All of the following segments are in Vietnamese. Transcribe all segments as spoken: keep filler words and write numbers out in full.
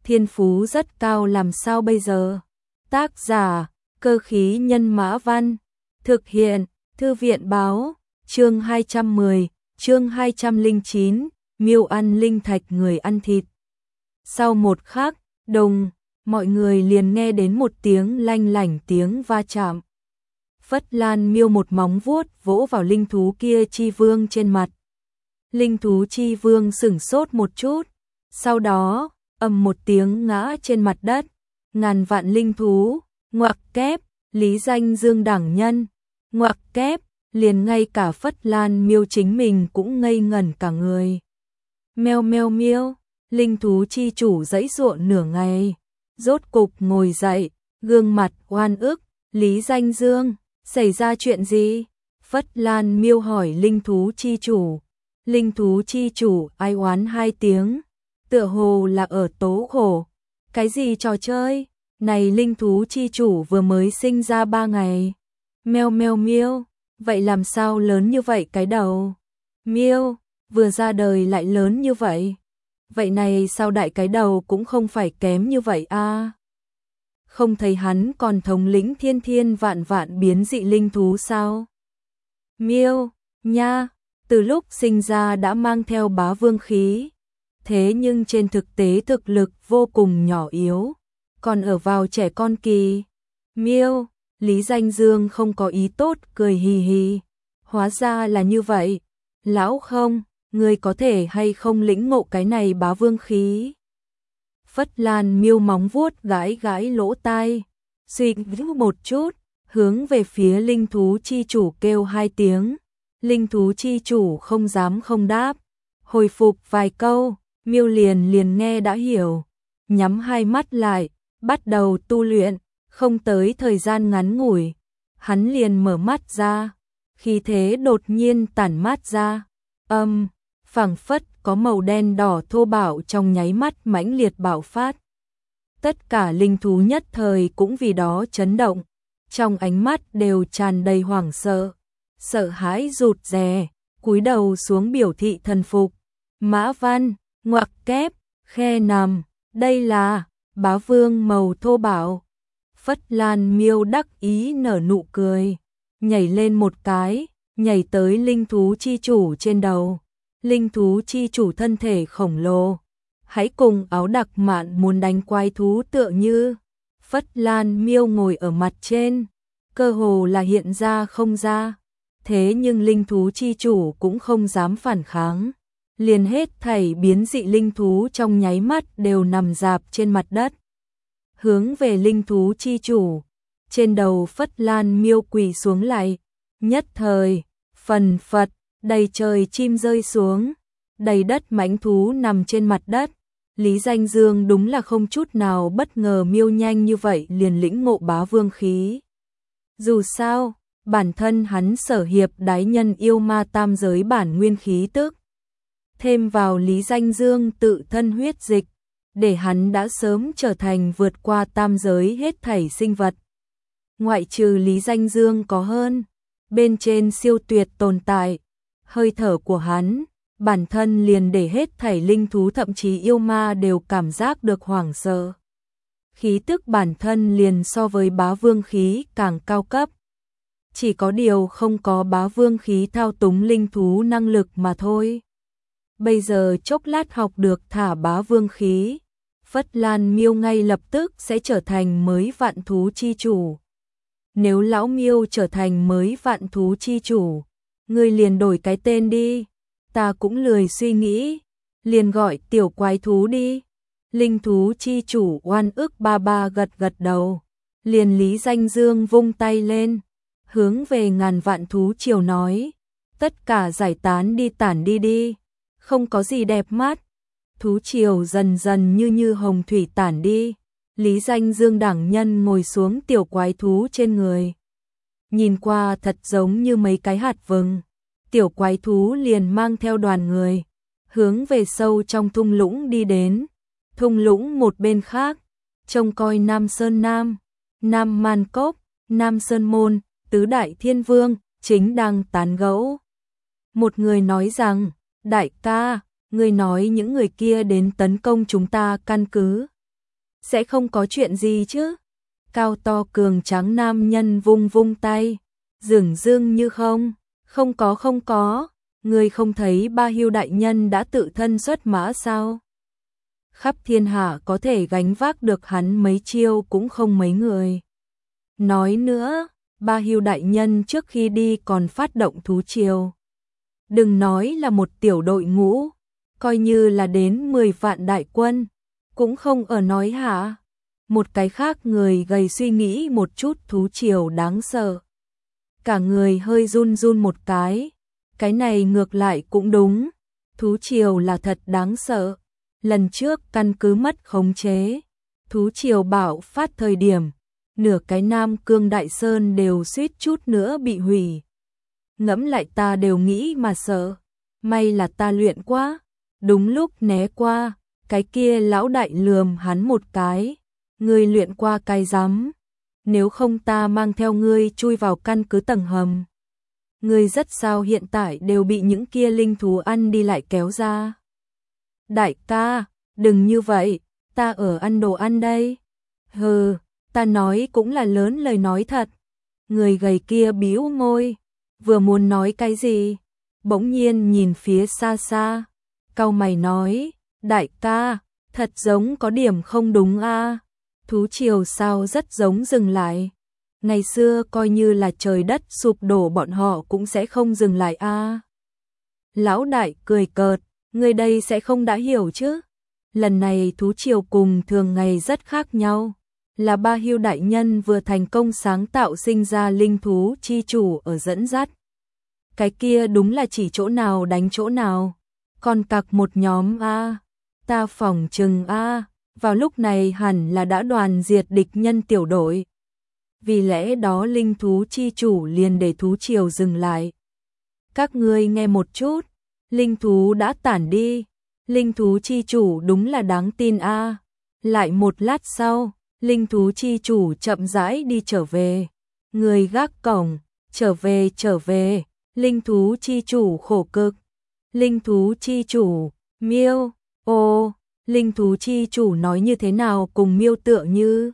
thiên phú rất cao làm sao bây giờ? Tác giả, Cơ khí nhân mã văn, thực hiện, Thư viện báo, chương hai trăm mười, chương hai trăm lẻ chín, miêu ăn linh thạch người ăn thịt. Sau một khắc, đùng, mọi người liền nghe đến một tiếng lanh lảnh tiếng va chạm. Phất Lan miêu một móng vuốt vỗ vào linh thú kia chi vương trên mặt. Linh thú chi vương sửng sốt một chút, sau đó, ầm một tiếng ngã trên mặt đất. Ngàn vạn linh thú, ngoặc kép, Lý Danh Dương đẳng nhân, ngoặc kép, liền ngay cả Phất Lan miêu chính mình cũng ngây ngẩn cả người. Meo meo miêu, linh thú chi chủ giãy giụa nửa ngày, rốt cục ngồi dậy, gương mặt oan ức, Lý Danh Dương, xảy ra chuyện gì? Phất Lan miêu hỏi linh thú chi chủ. Linh thú chi chủ ai oán hai tiếng, tựa hồ là ở tố khổ. Cái gì trò chơi? Này linh thú chi chủ vừa mới sinh ra ba ngày. Meo meo miêu, vậy làm sao lớn như vậy cái đầu? Miêu, vừa ra đời lại lớn như vậy. Vậy này sao đại cái đầu cũng không phải kém như vậy a? À? Không thấy hắn còn thống lĩnh thiên thiên vạn vạn biến dị linh thú sao? Miêu, nha, từ lúc sinh ra đã mang theo bá vương khí. Thế nhưng trên thực tế thực lực vô cùng nhỏ yếu, còn ở vào trẻ con kỳ. Miêu, Lý Danh Dương không có ý tốt cười hì hì. Hóa ra là như vậy. Lão không, ngươi có thể hay không lĩnh ngộ cái này bá vương khí? Phất Lan miêu móng vuốt gãi gãi lỗ tai, suy nghĩ một chút, hướng về phía linh thú chi chủ kêu hai tiếng. Linh thú chi chủ không dám không đáp, hồi phục vài câu, miêu liền liền nghe đã hiểu, nhắm hai mắt lại, bắt đầu tu luyện, không tới thời gian ngắn ngủi, hắn liền mở mắt ra, khí thế đột nhiên tản mát ra, âm, phảng phất có màu đen đỏ thô bạo trong nháy mắt mãnh liệt bạo phát. Tất cả linh thú nhất thời cũng vì đó chấn động, trong ánh mắt đều tràn đầy hoảng sợ, sợ hãi rụt rè, cúi đầu xuống biểu thị thần phục. Mã Văn, ngoặc kép, khe nằm, đây là bá vương màu thô bạo. Phất Lan miêu đắc ý nở nụ cười, nhảy lên một cái, nhảy tới linh thú chi chủ trên đầu. Linh thú chi chủ thân thể khổng lồ, hãy cùng áo đặc mạn muốn đánh quái thú tựa như. Phất Lan miêu ngồi ở mặt trên, cơ hồ là hiện ra không ra. Thế nhưng linh thú chi chủ cũng không dám phản kháng, liền hết thảy biến dị linh thú trong nháy mắt đều nằm rạp trên mặt đất. Hướng về linh thú chi chủ, trên đầu Phất Lan miêu quỳ xuống lại, nhất thời, phần phật, đầy trời chim rơi xuống, đầy đất mãnh thú nằm trên mặt đất. Lý Danh Dương đúng là không chút nào bất ngờ miêu nhanh như vậy liền lĩnh ngộ bá vương khí. Dù sao, bản thân hắn sở hiệp đái nhân yêu ma tam giới bản nguyên khí tức. Thêm vào Lý Danh Dương tự thân huyết dịch, để hắn đã sớm trở thành vượt qua tam giới hết thảy sinh vật. Ngoại trừ Lý Danh Dương có hơn, bên trên siêu tuyệt tồn tại, hơi thở của hắn, bản thân liền để hết thảy linh thú thậm chí yêu ma đều cảm giác được hoảng sợ. Khí tức bản thân liền so với bá vương khí càng cao cấp. Chỉ có điều không có bá vương khí thao túng linh thú năng lực mà thôi. Bây giờ chốc lát học được thả bá vương khí, Phất Lan miêu ngay lập tức sẽ trở thành mới vạn thú chi chủ. Nếu lão miêu trở thành mới vạn thú chi chủ, ngươi liền đổi cái tên đi, ta cũng lười suy nghĩ, liền gọi tiểu quái thú đi. Linh thú chi chủ oan ức ba ba gật gật đầu, liền Lý Danh Dương vung tay lên, hướng về ngàn vạn thú triều nói, tất cả giải tán đi tản đi đi, không có gì đẹp mắt. Thú triều dần dần như như hồng thủy tản đi, Lý Danh Dương đẳng nhân ngồi xuống tiểu quái thú trên người. Nhìn qua thật giống như mấy cái hạt vừng, tiểu quái thú liền mang theo đoàn người, hướng về sâu trong thung lũng đi đến. Thung lũng một bên khác, trông coi Nam Sơn Nam, Nam Man Cốc, Nam Sơn Môn, tứ đại thiên vương, chính đang tán gẫu. Một người nói rằng, đại ca, người nói những người kia đến tấn công chúng ta căn cứ, sẽ không có chuyện gì chứ? Cao to cường tráng nam nhân vung vung tay, dửng dưng như không, không có không có, ngươi không thấy Ba Hưu đại nhân đã tự thân xuất mã sao? Khắp thiên hạ có thể gánh vác được hắn mấy chiêu cũng không mấy người. Nói nữa, Ba Hưu đại nhân trước khi đi còn phát động thú triều. Đừng nói là một tiểu đội ngũ, coi như là đến mười vạn đại quân, cũng không ở nói hả? Một cái khác người gầy suy nghĩ một chút thú triều đáng sợ. Cả người hơi run run một cái, cái này ngược lại cũng đúng, thú triều là thật đáng sợ. Lần trước căn cứ mất khống chế, thú triều bạo phát thời điểm, nửa cái Nam Cương Đại Sơn đều suýt chút nữa bị hủy. Ngẫm lại ta đều nghĩ mà sợ, may là ta luyện quá, đúng lúc né qua, cái kia lão đại lườm hắn một cái, ngươi luyện qua cái rắm, nếu không ta mang theo ngươi chui vào căn cứ tầng hầm. Ngươi rất sao hiện tại đều bị những kia linh thú ăn đi lại kéo ra. Đại ca, đừng như vậy, ta ở ăn đồ ăn đây. Hừ, ta nói cũng là lớn lời nói thật. Người gầy kia bĩu môi, vừa muốn nói cái gì, bỗng nhiên nhìn phía xa xa, cau mày nói, đại ca, thật giống có điểm không đúng a. Thú triều sao rất giống dừng lại. Ngày xưa coi như là trời đất sụp đổ bọn họ cũng sẽ không dừng lại a. Lão đại cười cợt, người đây sẽ không đã hiểu chứ. Lần này thú triều cùng thường ngày rất khác nhau. Là Ba Hưu đại nhân vừa thành công sáng tạo sinh ra linh thú chi chủ ở dẫn dắt. Cái kia đúng là chỉ chỗ nào đánh chỗ nào. Còn cặc một nhóm a, ta phỏng chừng a, vào lúc này hẳn là đã đoàn diệt địch nhân tiểu đội. Vì lẽ đó linh thú chi chủ liền để thú triều dừng lại. Các ngươi nghe một chút, linh thú đã tản đi, linh thú chi chủ đúng là đáng tin a. Lại một lát sau, linh thú chi chủ chậm rãi đi trở về. Người gác cổng, trở về trở về, linh thú chi chủ khổ cực. Linh thú chi chủ, miêu, ô, linh thú chi chủ nói như thế nào cùng miêu tựa như.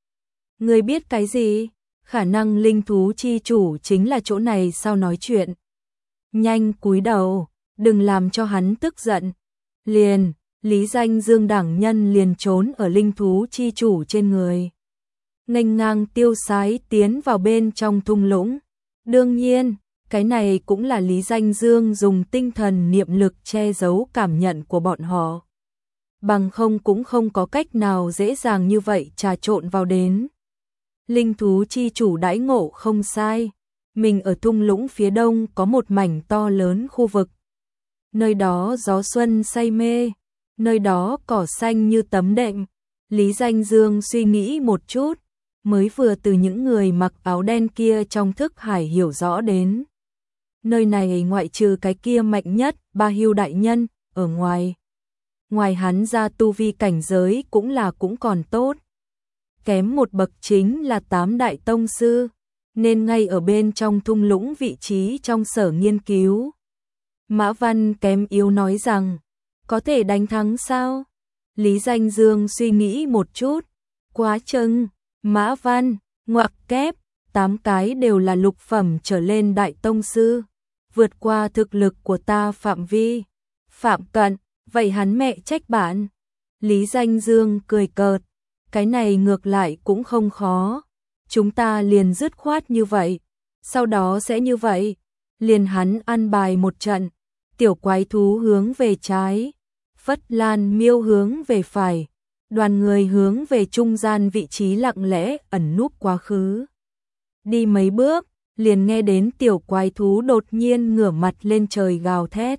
Người biết cái gì? Khả năng linh thú chi chủ chính là chỗ này sao nói chuyện. Nhanh cúi đầu, đừng làm cho hắn tức giận. Liền, Lý Danh Dương đảng nhân liền trốn ở linh thú chi chủ trên người. Nghênh ngang tiêu sái tiến vào bên trong thung lũng. Đương nhiên, cái này cũng là Lý Danh Dương dùng tinh thần niệm lực che giấu cảm nhận của bọn họ. Bằng không cũng không có cách nào dễ dàng như vậy trà trộn vào đến. Linh thú chi chủ đãi ngộ không sai, mình ở thung lũng phía đông có một mảnh to lớn khu vực. Nơi đó gió xuân say mê, nơi đó cỏ xanh như tấm đệm. Lý Danh Dương suy nghĩ một chút, mới vừa từ những người mặc áo đen kia trong thức hải hiểu rõ đến. Nơi này ngoại trừ cái kia mạnh nhất, Ba Hưu đại nhân, ở ngoài. Ngoài hắn ra tu vi cảnh giới cũng là cũng còn tốt. Kém một bậc chính là tám đại tông sư, nên ngay ở bên trong thung lũng vị trí trong sở nghiên cứu. Mã Văn kém yếu nói rằng, có thể đánh thắng sao? Lý Danh Dương suy nghĩ một chút, quá chừng, Mã Văn, ngoặc kép, tám cái đều là lục phẩm trở lên đại tông sư, vượt qua thực lực của ta phạm vi. Phạm Cận, vậy hắn mẹ trách bạn. Lý Danh Dương cười cợt, cái này ngược lại cũng không khó. Chúng ta liền dứt khoát như vậy, sau đó sẽ như vậy. Liền hắn ăn bài một trận, tiểu quái thú hướng về trái, Phất Lan miêu hướng về phải, đoàn người hướng về trung gian vị trí lặng lẽ ẩn núp quá khứ. Đi mấy bước, liền nghe đến tiểu quái thú đột nhiên ngửa mặt lên trời gào thét.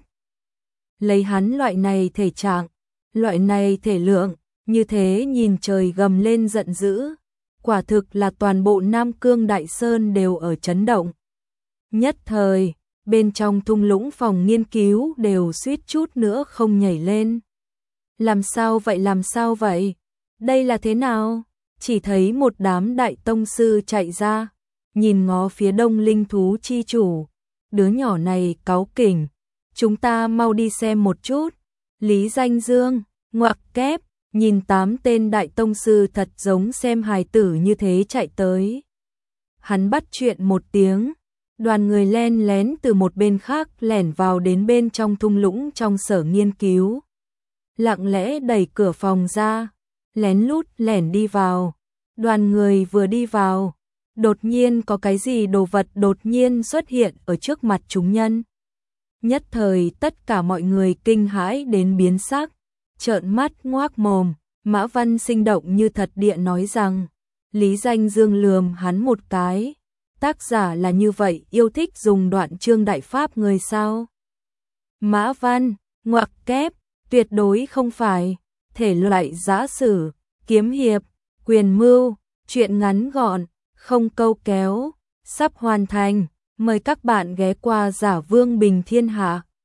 Lấy hắn loại này thể trạng, loại này thể lượng, như thế nhìn trời gầm lên giận dữ, quả thực là toàn bộ Nam Cương Đại Sơn đều ở chấn động. Nhất thời, bên trong thung lũng phòng nghiên cứu đều suýt chút nữa không nhảy lên. Làm sao vậy làm sao vậy? Đây là thế nào? Chỉ thấy một đám đại tông sư chạy ra, nhìn ngó phía đông linh thú chi chủ. Đứa nhỏ này cáu kỉnh, chúng ta mau đi xem một chút. Lý Danh Dương, ngoặc kép, nhìn tám tên đại tông sư thật giống xem hài tử như thế chạy tới. Hắn bắt chuyện một tiếng, đoàn người len lén từ một bên khác lẻn vào đến bên trong thung lũng trong sở nghiên cứu. Lặng lẽ đẩy cửa phòng ra, lén lút lẻn đi vào. Đoàn người vừa đi vào, đột nhiên có cái gì đồ vật đột nhiên xuất hiện ở trước mặt chúng nhân. Nhất thời tất cả mọi người kinh hãi đến biến sắc, trợn mắt ngoác mồm. Mã Văn sinh động như thật địa nói rằng, Lý Danh Dương lườm hắn một cái, tác giả là như vậy yêu thích dùng đoạn chương đại pháp người sao? Mã Văn, ngoặc kép, tuyệt đối không phải, thể loại giã sử, kiếm hiệp, quyền mưu, truyện ngắn gọn, không câu kéo, sắp hoàn thành, mời các bạn ghé qua Giả Vương Bình Thiên Hạ.